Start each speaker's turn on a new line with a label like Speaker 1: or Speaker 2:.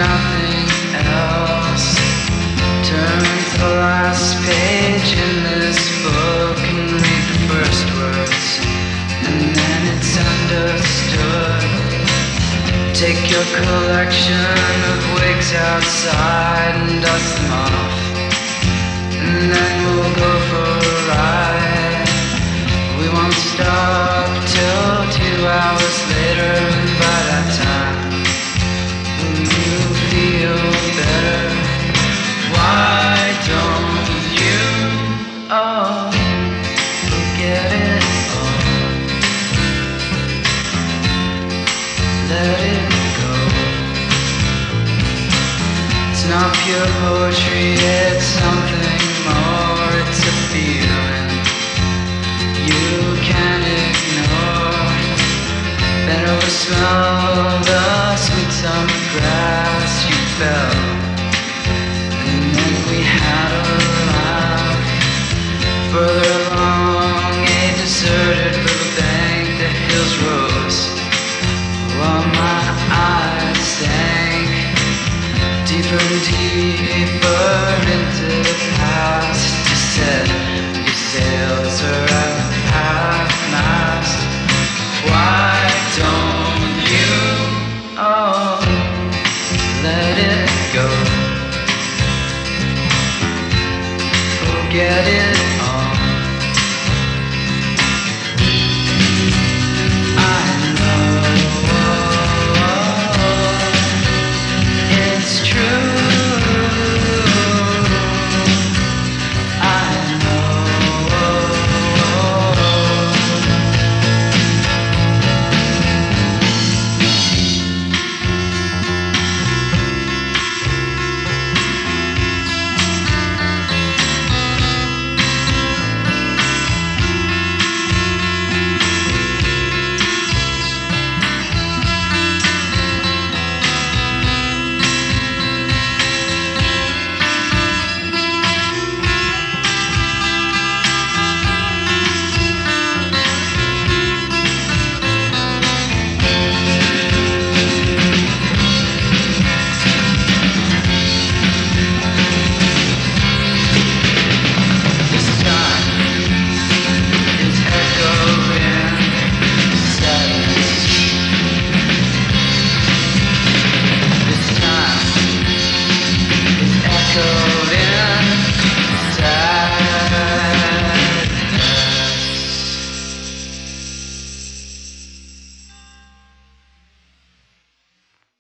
Speaker 1: nothing else. Turn to the last page in this book and read the first words, and then it's understood. Take your collection of wigs outside and dust them off, and then we'll go for a ride. We won't stop till 2 hours later, and by that time you feel better. Why don't you forget it all? Let it go. It's not pure poetry, it's something more. It's a feeling you can't ignore. Better to smell the sweet summer grass. You fell, and then we had a laugh. Further along a deserted riverbank, the hills rose while my eyes sank deeper and deeper into the past. You said your sails are at half mast. Why don't you let it go? Forget it.